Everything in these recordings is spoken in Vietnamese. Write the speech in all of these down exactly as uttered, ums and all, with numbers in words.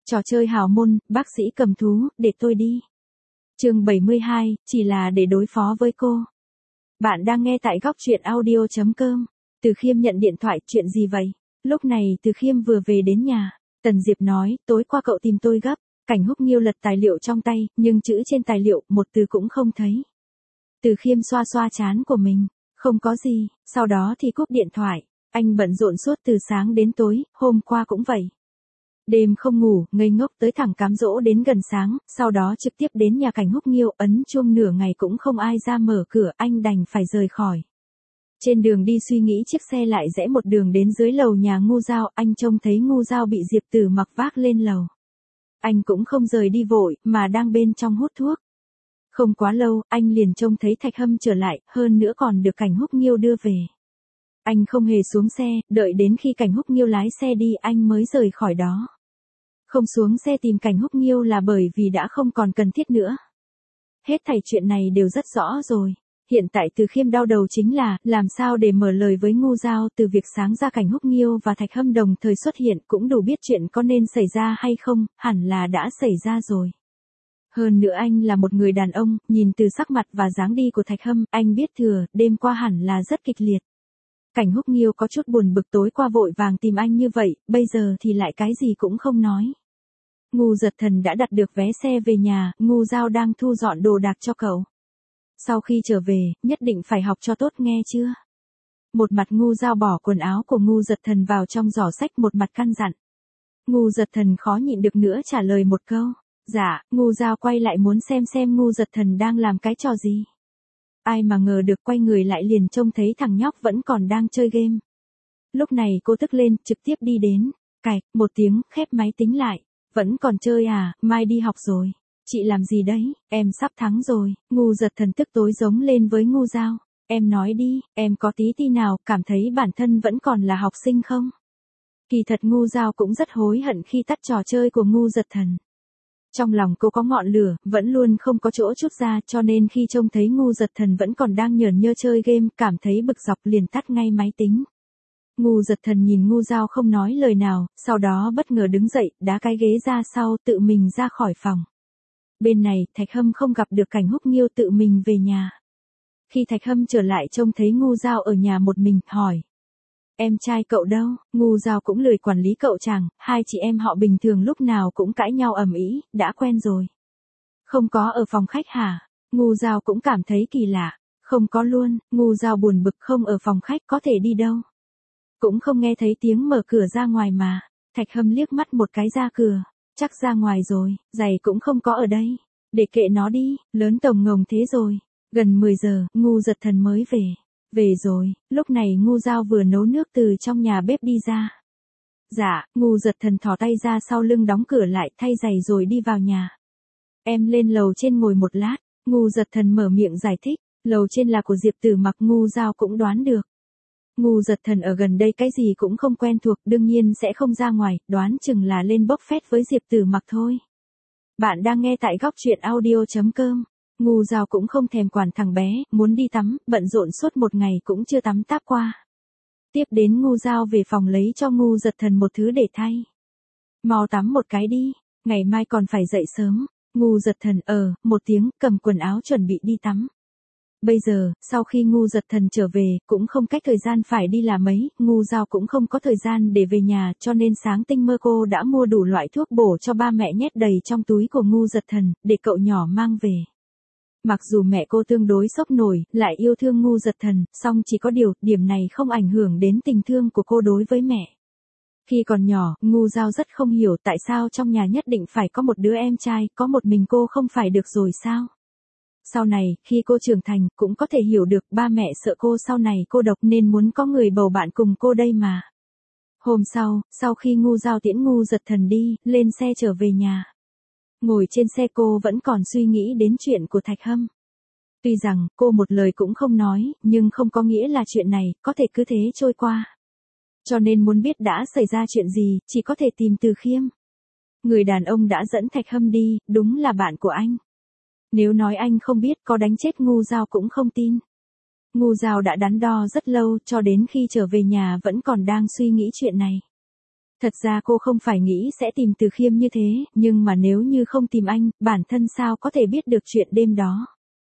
Trò chơi hào môn, bác sĩ cầm thú, để tôi đi. Chương bảy mươi hai, chỉ là để đối phó với cô. Bạn đang nghe tại góc truyện audio chấm com. Từ Khiêm nhận điện thoại, chuyện gì vậy? Lúc này Từ Khiêm vừa về đến nhà. Tần Diệp nói, tối qua cậu tìm tôi gấp. Cảnh Húc Nghiêu lật tài liệu trong tay, nhưng chữ trên tài liệu, một từ cũng không thấy. Từ Khiêm xoa xoa trán của mình. Không có gì, sau đó thì cúp điện thoại. Anh bận rộn suốt từ sáng đến tối, hôm qua cũng vậy. Đêm không ngủ, ngây ngốc tới thẳng cám dỗ đến gần sáng, sau đó trực tiếp đến nhà Cảnh Húc Nghiêu, ấn chuông nửa ngày cũng không ai ra mở cửa, anh đành phải rời khỏi. Trên đường đi suy nghĩ chiếc xe lại rẽ một đường đến dưới lầu nhà Ngu Giao, anh trông thấy Ngu Giao bị Diệp Tử Mặc vác lên lầu. Anh cũng không rời đi vội, mà đang bên trong hút thuốc. Không quá lâu, anh liền trông thấy Thạch Hâm trở lại, hơn nữa còn được Cảnh Húc Nghiêu đưa về. Anh không hề xuống xe, đợi đến khi Cảnh Húc Nghiêu lái xe đi anh mới rời khỏi đó. Không xuống xe tìm Cảnh Húc Nghiêu là bởi vì đã không còn cần thiết nữa. Hết thảy chuyện này đều rất rõ rồi. Hiện tại Từ Khiêm đau đầu chính là, làm sao để mở lời với Ngu Giao. Từ việc sáng ra Cảnh Húc Nghiêu và Thạch Hâm đồng thời xuất hiện cũng đủ biết chuyện có nên xảy ra hay không, hẳn là đã xảy ra rồi. Hơn nữa anh là một người đàn ông, nhìn từ sắc mặt và dáng đi của Thạch Hâm, anh biết thừa, đêm qua hẳn là rất kịch liệt. Cảnh Húc Nghiêu có chút buồn bực, tối qua vội vàng tìm anh như vậy, bây giờ thì lại cái gì cũng không nói. Ngu Giật Thần đã đặt được vé xe về nhà, Ngu Giao đang thu dọn đồ đạc cho cậu. Sau khi trở về, nhất định phải học cho tốt nghe chưa? Một mặt Ngu Giao bỏ quần áo của Ngu Giật Thần vào trong giỏ sách, một mặt căn dặn. Ngu Giật Thần khó nhịn được nữa trả lời một câu. Dạ, Ngu Giao quay lại muốn xem xem Ngu Giật Thần đang làm cái trò gì. Ai mà ngờ được quay người lại liền trông thấy thằng nhóc vẫn còn đang chơi game. Lúc này cô tức lên, trực tiếp đi đến. Cạch, một tiếng, khép máy tính lại. Vẫn còn chơi à, mai đi học rồi. Chị làm gì đấy, em sắp thắng rồi. Ngu Giật Thần tức tối giống lên với Ngu Giao. Em nói đi, em có tí tí nào cảm thấy bản thân vẫn còn là học sinh không? Kỳ thật Ngu Giao cũng rất hối hận khi tắt trò chơi của Ngu Giật Thần. Trong lòng cô có ngọn lửa, vẫn luôn không có chỗ trút ra, cho nên khi trông thấy Ngu Giật Thần vẫn còn đang nhởn nhơ chơi game, cảm thấy bực dọc liền tắt ngay máy tính. Ngu Giật Thần nhìn Ngu Giao không nói lời nào, sau đó bất ngờ đứng dậy, đá cái ghế ra sau, tự mình ra khỏi phòng. Bên này, Thạch Hâm không gặp được Cảnh Húc Nghiêu, tự mình về nhà. Khi Thạch Hâm trở lại trông thấy Ngu Giao ở nhà một mình, hỏi. Em trai cậu đâu? Ngu Giao cũng lười quản lý cậu chàng, hai chị em họ bình thường lúc nào cũng cãi nhau ầm ĩ, đã quen rồi. Không có ở phòng khách hả? Ngu Giao cũng cảm thấy kỳ lạ. Không có luôn, Ngu Giao buồn bực, không ở phòng khách có thể đi đâu. Cũng không nghe thấy tiếng mở cửa ra ngoài mà. Thạch Hâm liếc mắt một cái ra cửa. Chắc ra ngoài rồi, giày cũng không có ở đây. Để kệ nó đi, lớn tổng ngồng thế rồi. Gần mười giờ, Ngu Giật Thần mới về. Về rồi, lúc này Ngu Giao vừa nấu nước từ trong nhà bếp đi ra. Dạ, Ngu Giật Thần thò tay ra sau lưng đóng cửa lại, thay giày rồi đi vào nhà. Em lên lầu trên ngồi một lát, Ngu Giật Thần mở miệng giải thích, lầu trên là của Diệp Tử Mặc, Ngu Giao cũng đoán được. Ngu Giật Thần ở gần đây cái gì cũng không quen thuộc, đương nhiên sẽ không ra ngoài, đoán chừng là lên bốc phét với Diệp Tử Mặc thôi. Bạn đang nghe tại góc truyện audio chấm com. Ngu Giao cũng không thèm quản thằng bé, muốn đi tắm, bận rộn suốt một ngày cũng chưa tắm táp qua. Tiếp đến Ngu Giao về phòng lấy cho Ngu Giật Thần một thứ để thay. Mau tắm một cái đi, ngày mai còn phải dậy sớm. Ngu Giật Thần ờ, một tiếng, cầm quần áo chuẩn bị đi tắm. Bây giờ, sau khi Ngu Giật Thần trở về, cũng không cách thời gian phải đi làm mấy, Ngu Giao cũng không có thời gian để về nhà, cho nên sáng tinh mơ cô đã mua đủ loại thuốc bổ cho ba mẹ nhét đầy trong túi của Ngu Giật Thần, để cậu nhỏ mang về. Mặc dù mẹ cô tương đối sốc nổi, lại yêu thương Ngu Giật Thần, song chỉ có điều, điểm này không ảnh hưởng đến tình thương của cô đối với mẹ. Khi còn nhỏ, Ngu Giao rất không hiểu tại sao trong nhà nhất định phải có một đứa em trai, có một mình cô không phải được rồi sao? Sau này, khi cô trưởng thành, cũng có thể hiểu được ba mẹ sợ cô sau này cô độc nên muốn có người bầu bạn cùng cô đây mà. Hôm sau, sau khi Ngu Giao tiễn Ngu Giật Thần đi, lên xe trở về nhà. Ngồi trên xe cô vẫn còn suy nghĩ đến chuyện của Thạch Hâm. Tuy rằng, cô một lời cũng không nói, nhưng không có nghĩa là chuyện này, có thể cứ thế trôi qua. Cho nên muốn biết đã xảy ra chuyện gì, chỉ có thể tìm Từ Khiêm. Người đàn ông đã dẫn Thạch Hâm đi, đúng là bạn của anh. Nếu nói anh không biết có đánh chết Ngu Giao cũng không tin. Ngu Giao đã đắn đo rất lâu cho đến khi trở về nhà vẫn còn đang suy nghĩ chuyện này. Thật ra cô không phải nghĩ sẽ tìm Từ Khiêm như thế, nhưng mà nếu như không tìm anh, bản thân sao có thể biết được chuyện đêm đó.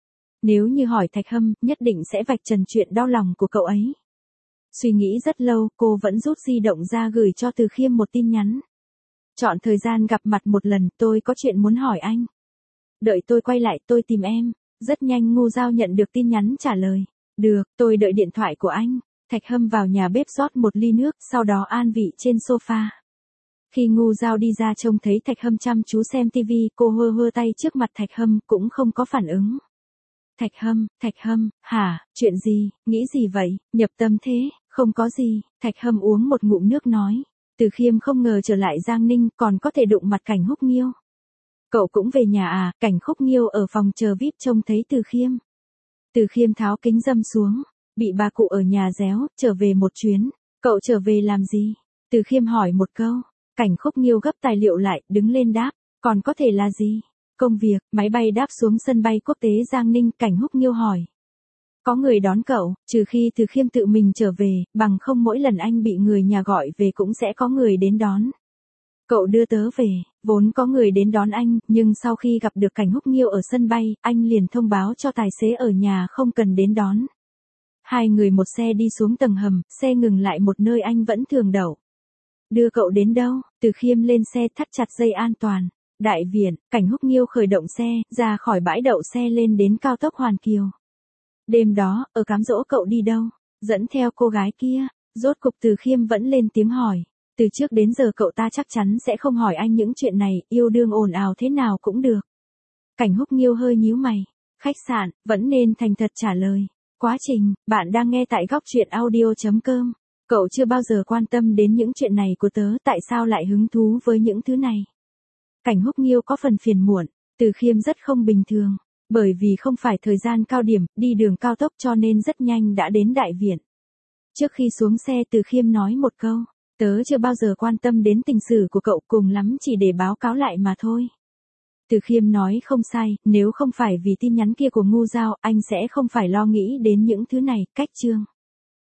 Nếu như hỏi Thạch Hâm, nhất định sẽ vạch trần chuyện đau lòng của cậu ấy. Suy nghĩ rất lâu, cô vẫn rút di động ra gửi cho Từ Khiêm một tin nhắn. Chọn thời gian gặp mặt một lần, tôi có chuyện muốn hỏi anh. Đợi tôi quay lại tôi tìm em. Rất nhanh Ngô Giao nhận được tin nhắn trả lời. Được, tôi đợi điện thoại của anh. Thạch Hâm vào nhà bếp rót một ly nước, sau đó an vị trên sofa. Khi Ngô Giao đi ra trông thấy Thạch Hâm chăm chú xem tivi, cô hơ hơ tay trước mặt Thạch Hâm cũng không có phản ứng. Thạch Hâm, Thạch Hâm, hả, chuyện gì, nghĩ gì vậy, nhập tâm thế, không có gì, Thạch Hâm uống một ngụm nước nói. Từ Khiêm không ngờ trở lại Giang Ninh còn có thể đụng mặt Cảnh Húc Nghiêu. Cậu cũng về nhà à, Cảnh Húc Nghiêu ở phòng chờ vi ai pi trông thấy Từ Khiêm. Từ Khiêm tháo kính râm xuống, bị bà cụ ở nhà réo, trở về một chuyến, cậu trở về làm gì? Từ Khiêm hỏi một câu, Cảnh Húc Nghiêu gấp tài liệu lại, đứng lên đáp, còn có thể là gì? Công việc, máy bay đáp xuống sân bay quốc tế Giang Ninh, Cảnh Húc Nghiêu hỏi. Có người đón cậu, trừ khi Từ Khiêm tự mình trở về, bằng không mỗi lần anh bị người nhà gọi về cũng sẽ có người đến đón. Cậu đưa tớ về, vốn có người đến đón anh, nhưng sau khi gặp được Cảnh Húc Nghiêu ở sân bay, anh liền thông báo cho tài xế ở nhà không cần đến đón. Hai người một xe đi xuống tầng hầm, xe ngừng lại một nơi anh vẫn thường đậu. Đưa cậu đến đâu? Từ Khiêm lên xe thắt chặt dây an toàn. Đại viện, Cảnh Húc Nghiêu khởi động xe, ra khỏi bãi đậu xe lên đến cao tốc Hoàn Kiều. Đêm đó, ở cám dỗ cậu đi đâu? Dẫn theo cô gái kia. Rốt cục Từ Khiêm vẫn lên tiếng hỏi. Từ trước đến giờ cậu ta chắc chắn sẽ không hỏi anh những chuyện này, yêu đương ồn ào thế nào cũng được. Cảnh Húc Nghiêu hơi nhíu mày. Khách sạn, vẫn nên thành thật trả lời. Quá trình, bạn đang nghe tại góc truyện audio chấm com. Cậu chưa bao giờ quan tâm đến những chuyện này của tớ, tại sao lại hứng thú với những thứ này? Cảnh Húc Nghiêu có phần phiền muộn, Từ Khiêm rất không bình thường. Bởi vì không phải thời gian cao điểm, đi đường cao tốc cho nên rất nhanh đã đến đại viện. Trước khi xuống xe Từ Khiêm nói một câu, tớ chưa bao giờ quan tâm đến tình sử của cậu, cùng lắm chỉ để báo cáo lại mà thôi. Từ Khiêm nói không sai, nếu không phải vì tin nhắn kia của Ngô Giao, anh sẽ không phải lo nghĩ đến những thứ này, cách chương.